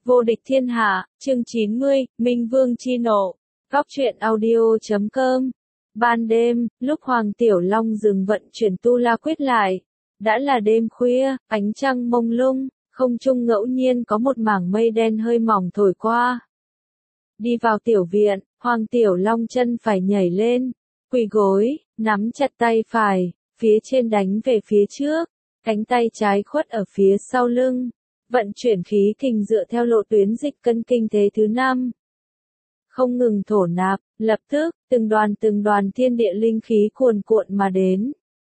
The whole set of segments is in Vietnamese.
Vô địch thiên hạ, chương 90, Minh Vương chi nộ. Góc truyện audio.com. Ban đêm, lúc Hoàng Tiểu Long dừng vận chuyển tu la quyết lại, đã là đêm khuya, ánh trăng mông lung, không trung ngẫu nhiên có một mảng mây đen hơi mỏng thổi qua. Đi vào tiểu viện, Hoàng Tiểu Long chân phải nhảy lên, quỳ gối, nắm chặt tay phải, phía trên đánh về phía trước, cánh tay trái khuất ở phía sau lưng. Vận chuyển khí kình dựa theo lộ tuyến dịch cân kinh thế thứ 5. Không ngừng thổ nạp, lập tức, từng đoàn thiên địa linh khí cuồn cuộn mà đến.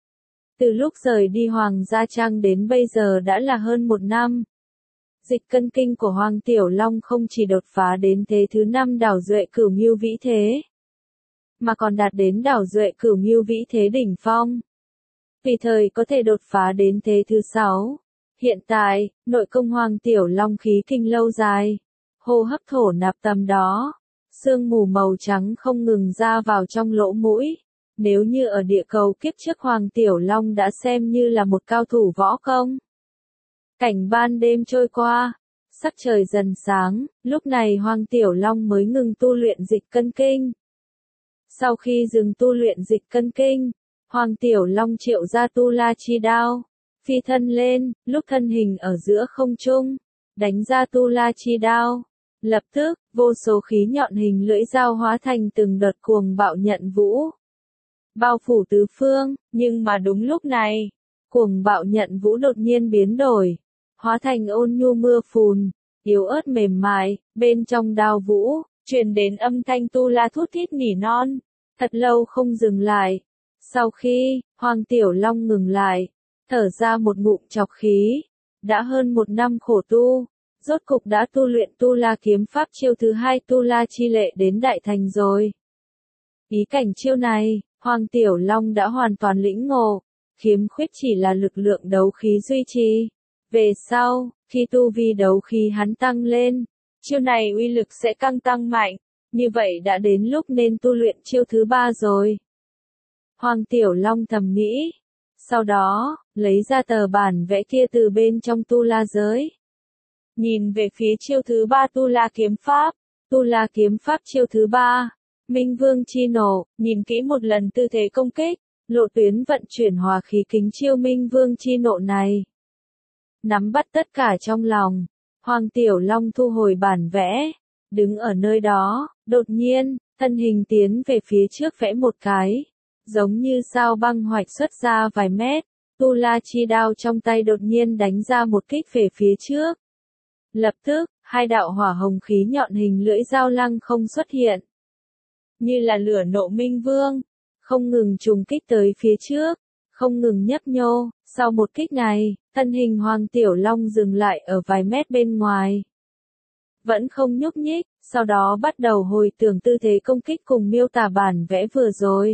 Từ lúc rời đi Hoàng Gia Trang đến bây giờ đã là hơn 1 năm. Dịch cân kinh của Hoàng Tiểu Long không chỉ đột phá đến thế thứ 5 đảo duệ cửu ngưu vĩ thế, mà còn đạt đến đảo duệ cửu ngưu vĩ thế đỉnh phong. Tùy thời có thể đột phá đến thế thứ 6. Hiện tại, nội công Hoàng Tiểu Long khí kinh lâu dài, hô hấp thổ nạp tầm đó, sương mù màu trắng không ngừng ra vào trong lỗ mũi. Nếu như ở địa cầu kiếp trước Hoàng Tiểu Long đã xem như là một cao thủ võ công. Cảnh ban đêm trôi qua, sắc trời dần sáng, lúc này Hoàng Tiểu Long mới ngừng tu luyện dịch cân kinh. Sau khi dừng tu luyện dịch cân kinh, Hoàng Tiểu Long triệu ra tu la chi đao. Phi thân lên, lúc thân hình ở giữa không trung, đánh ra tu la chi đao. Lập tức, vô số khí nhọn hình lưỡi dao hóa thành từng đợt cuồng bạo nhận vũ. Bao phủ tứ phương, nhưng mà đúng lúc này, cuồng bạo nhận vũ đột nhiên biến đổi, hóa thành ôn nhu mưa phùn, yếu ớt mềm mại, bên trong đao vũ, truyền đến âm thanh tu la thút thít nỉ non, thật lâu không dừng lại. Sau khi, Hoàng Tiểu Long ngừng lại, thở ra một ngụm trọc khí, đã hơn 1 năm khổ tu, rốt cục đã tu luyện tu la kiếm pháp chiêu thứ 2 tu la chi lệ đến đại thành rồi. Ý cảnh chiêu này, Hoàng Tiểu Long đã hoàn toàn lĩnh ngộ, khiếm khuyết chỉ là lực lượng đấu khí duy trì. Về sau, khi tu vi đấu khí hắn tăng lên, chiêu này uy lực sẽ càng tăng mạnh, như vậy đã đến lúc nên tu luyện chiêu thứ 3 rồi. Hoàng Tiểu Long thầm nghĩ. Sau đó, lấy ra tờ bản vẽ kia từ bên trong tu la giới. Nhìn về phía chiêu thứ 3 tu la kiếm pháp chiêu thứ 3, Minh Vương chi nộ, nhìn kỹ một lần tư thế công kích, lộ tuyến vận chuyển hòa khí kính chiêu Minh Vương chi nộ này. Nắm bắt tất cả trong lòng, Hoàng Tiểu Long thu hồi bản vẽ, đứng ở nơi đó, đột nhiên, thân hình tiến về phía trước vẽ một cái. Giống như sao băng hoạch xuất ra vài mét, tu la chi đao trong tay đột nhiên đánh ra một kích về phía trước. Lập tức, 2 đạo hỏa hồng khí nhọn hình lưỡi dao lăng không xuất hiện. Như là lửa nộ minh vương, không ngừng trùng kích tới phía trước, không ngừng nhấp nhô. Sau một kích này, thân hình Hoàng Tiểu Long dừng lại ở vài mét bên ngoài. Vẫn không nhúc nhích, sau đó bắt đầu hồi tưởng tư thế công kích cùng miêu tả bản vẽ vừa rồi.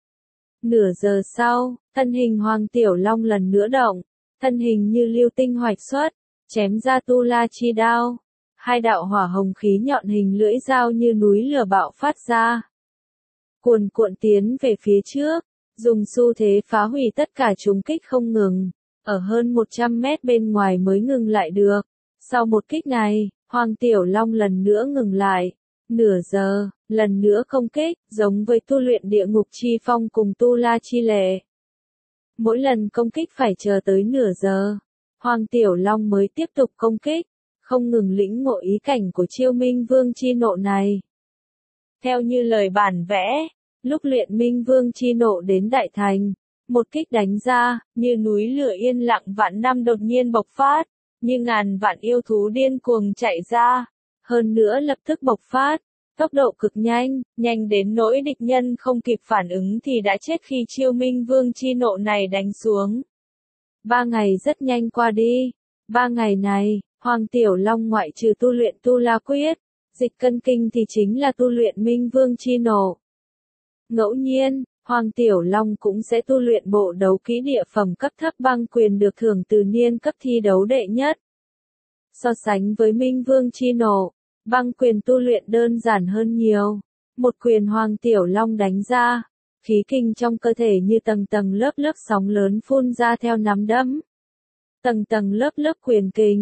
Nửa giờ sau, thân hình Hoàng Tiểu Long lần nữa động, thân hình như lưu tinh hoạch xuất, chém ra tu la chi đao. 2 đạo hỏa hồng khí nhọn hình lưỡi dao như núi lửa bạo phát ra. Cuồn cuộn tiến về phía trước, dùng xu thế phá hủy tất cả chúng kích không ngừng, ở hơn 100 mét bên ngoài mới ngừng lại được. Sau một kích này, Hoàng Tiểu Long lần nữa ngừng lại. Nửa giờ, lần nữa công kích, giống với tu luyện địa ngục chi phong cùng tu la chi lệ. Mỗi lần công kích phải chờ tới nửa giờ, Hoàng Tiểu Long mới tiếp tục công kích, không ngừng lĩnh ngộ ý cảnh của chiêu Minh Vương chi nộ này. Theo như lời bản vẽ, lúc luyện Minh Vương chi nộ đến đại thành, một kích đánh ra, như núi lửa yên lặng vạn năm đột nhiên bộc phát, như ngàn vạn yêu thú điên cuồng chạy ra. Hơn nữa lập tức bộc phát, tốc độ cực nhanh, nhanh đến nỗi địch nhân không kịp phản ứng thì đã chết khi chiêu Minh Vương chi nộ này đánh xuống. 3 ngày rất nhanh qua đi. 3 ngày này, Hoàng Tiểu Long ngoại trừ tu luyện tu la quyết, dịch cân kinh thì chính là tu luyện Minh Vương chi nộ. Ngẫu nhiên, Hoàng Tiểu Long cũng sẽ tu luyện bộ đấu kỹ địa phẩm cấp thấp băng quyền được thưởng từ niên cấp thi đấu đệ nhất. So sánh với Minh Vương chi nộ, băng quyền tu luyện đơn giản hơn nhiều. Một quyền Hoàng Tiểu Long đánh ra, khí kinh trong cơ thể như tầng tầng lớp lớp sóng lớn phun ra theo nắm đấm. Tầng tầng lớp lớp quyền kình,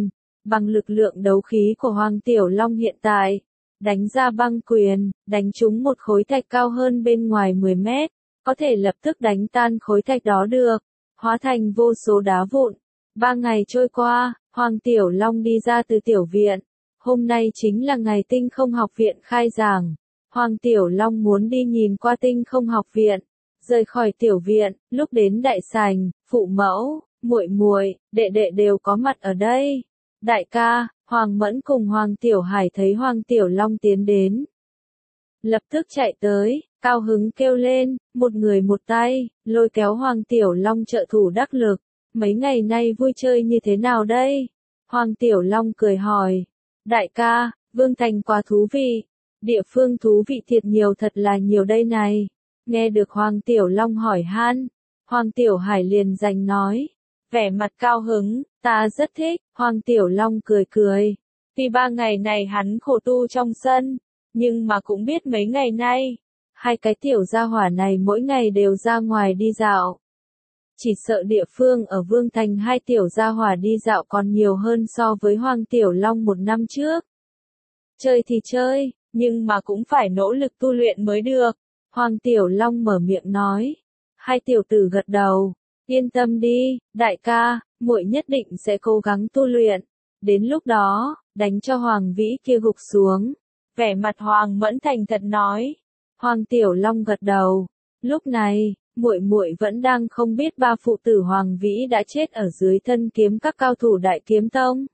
Bằng lực lượng đấu khí của Hoàng Tiểu Long hiện tại, đánh ra băng quyền, đánh trúng một khối thạch cao hơn bên ngoài 10 mét, có thể lập tức đánh tan khối thạch đó được, hóa thành vô số đá vụn. 3 ngày trôi qua, Hoàng Tiểu Long đi ra từ tiểu viện. Hôm nay chính là ngày Tinh Không Học Viện khai giảng. Hoàng Tiểu Long muốn đi nhìn qua Tinh Không Học Viện. Rời khỏi tiểu viện, lúc đến đại sảnh, phụ mẫu, muội muội, đệ đệ đều có mặt ở đây. Đại ca, Hoàng Mẫn cùng Hoàng Tiểu Hải thấy Hoàng Tiểu Long tiến đến, lập tức chạy tới, cao hứng kêu lên, một người một tay, lôi kéo Hoàng Tiểu Long trợ thủ đắc lực. Mấy ngày nay vui chơi như thế nào đây? Hoàng Tiểu Long cười hỏi. Đại ca, Vương Thành quá thú vị. Địa phương thú vị thiệt nhiều, thật là nhiều đây này. Nghe được Hoàng Tiểu Long hỏi han, Hoàng Tiểu Hải liền giành nói. Vẻ mặt cao hứng, ta rất thích. Hoàng Tiểu Long cười cười. Tuy 3 ngày này hắn khổ tu trong sân, nhưng mà cũng biết mấy ngày nay, hai cái tiểu gia hỏa này mỗi ngày đều ra ngoài đi dạo. Chỉ sợ địa phương ở Vương Thành hai tiểu gia hỏa đi dạo còn nhiều hơn so với Hoàng Tiểu Long 1 năm trước. Chơi thì chơi, nhưng mà cũng phải nỗ lực tu luyện mới được. Hoàng Tiểu Long mở miệng nói. Hai tiểu tử gật đầu. Yên tâm đi, đại ca, muội nhất định sẽ cố gắng tu luyện. Đến lúc đó, đánh cho Hoàng Vĩ kia gục xuống. Vẻ mặt Hoàng Mẫn thành thật nói. Hoàng Tiểu Long gật đầu. Lúc này, muội muội vẫn đang không biết ba phụ tử Hoàng Vĩ đã chết ở dưới thân kiếm các cao thủ Đại Kiếm Tông.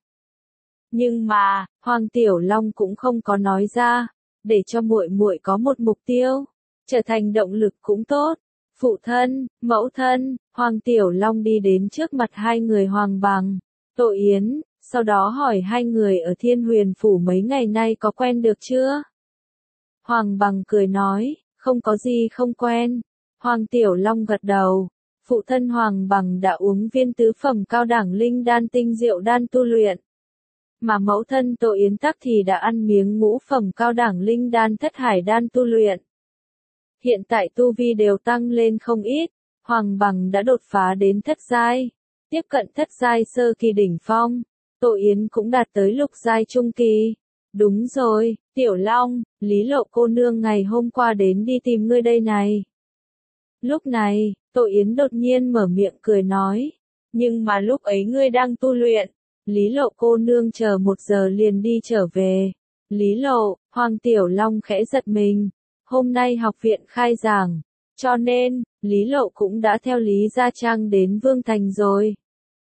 Nhưng mà, Hoàng Tiểu Long cũng không có nói ra, để cho muội muội có một mục tiêu, trở thành động lực cũng tốt. Phụ thân, mẫu thân, Hoàng Tiểu Long đi đến trước mặt hai người Hoàng Bằng, Tô Yến, sau đó hỏi hai người ở Thiên Huyền Phủ mấy ngày nay có quen được chưa? Hoàng Bằng cười nói, không có gì không quen. Hoàng Tiểu Long gật đầu. Phụ thân Hoàng Bằng đã uống viên tứ phẩm cao đẳng linh đan tinh diệu đan tu luyện. Mà mẫu thân Tô Yến tắc thì đã ăn miếng ngũ phẩm cao đẳng linh đan thất hải đan tu luyện. Hiện tại tu vi đều tăng lên không ít. Hoàng Bằng đã đột phá đến thất giai, tiếp cận thất giai sơ kỳ đỉnh phong. Tô Yến cũng đạt tới lục giai trung kỳ. Đúng rồi, Tiểu Long, Lý Lộ cô nương ngày hôm qua đến đi tìm ngươi đây này. Lúc này, Tô Yến đột nhiên mở miệng cười nói. Nhưng mà lúc ấy ngươi đang tu luyện. Lý Lộ cô nương chờ 1 giờ liền đi trở về. Lý Lộ, Hoàng Tiểu Long khẽ giật mình. Hôm nay học viện khai giảng. Cho nên, Lý Lộ cũng đã theo Lý Gia Trang đến Vương Thành rồi.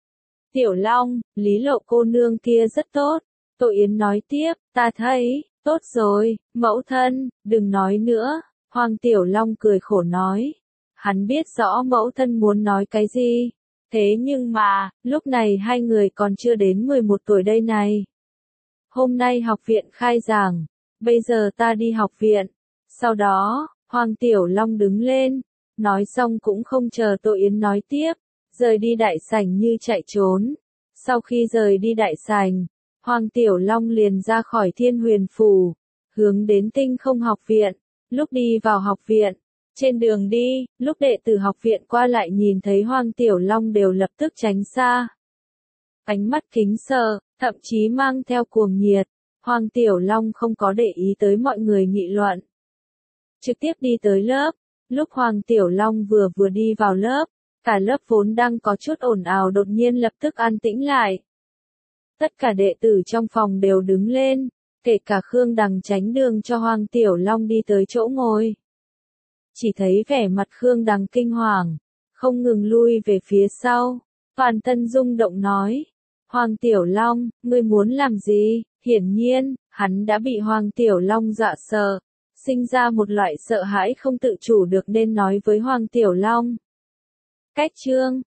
Tiểu Long, Lý Lộ cô nương kia rất tốt. Tô Yến nói tiếp, ta thấy, tốt rồi, mẫu thân, đừng nói nữa. Hoàng Tiểu Long cười khổ nói. Hắn biết rõ mẫu thân muốn nói cái gì. Thế nhưng mà, lúc này hai người còn chưa đến 11 tuổi đây này. Hôm nay học viện khai giảng. Bây giờ ta đi học viện. Sau đó, Hoàng Tiểu Long đứng lên. Nói xong cũng không chờ Tô Yến nói tiếp. Rời đi đại sảnh như chạy trốn. Sau khi rời đi đại sảnh, Hoàng Tiểu Long liền ra khỏi Thiên Huyền Phủ, hướng đến Tinh Không Học Viện. Lúc đi vào học viện, trên đường đi, lúc đệ tử học viện qua lại nhìn thấy Hoàng Tiểu Long đều lập tức tránh xa. Ánh mắt kính sợ, thậm chí mang theo cuồng nhiệt. Hoàng Tiểu Long không có để ý tới mọi người nghị luận. Trực tiếp đi tới lớp. Lúc Hoàng Tiểu Long vừa đi vào lớp, cả lớp vốn đang có chút ồn ào đột nhiên lập tức an tĩnh lại. Tất cả đệ tử trong phòng đều đứng lên, kể cả Khương Đằng tránh đường cho Hoàng Tiểu Long đi tới chỗ ngồi. Chỉ thấy vẻ mặt Khương Đằng kinh hoàng, không ngừng lui về phía sau. Toàn thân rung động nói, Hoàng Tiểu Long, ngươi muốn làm gì? Hiển nhiên, hắn đã bị Hoàng Tiểu Long dọa sợ, sinh ra một loại sợ hãi không tự chủ được nên nói với Hoàng Tiểu Long. Cách chương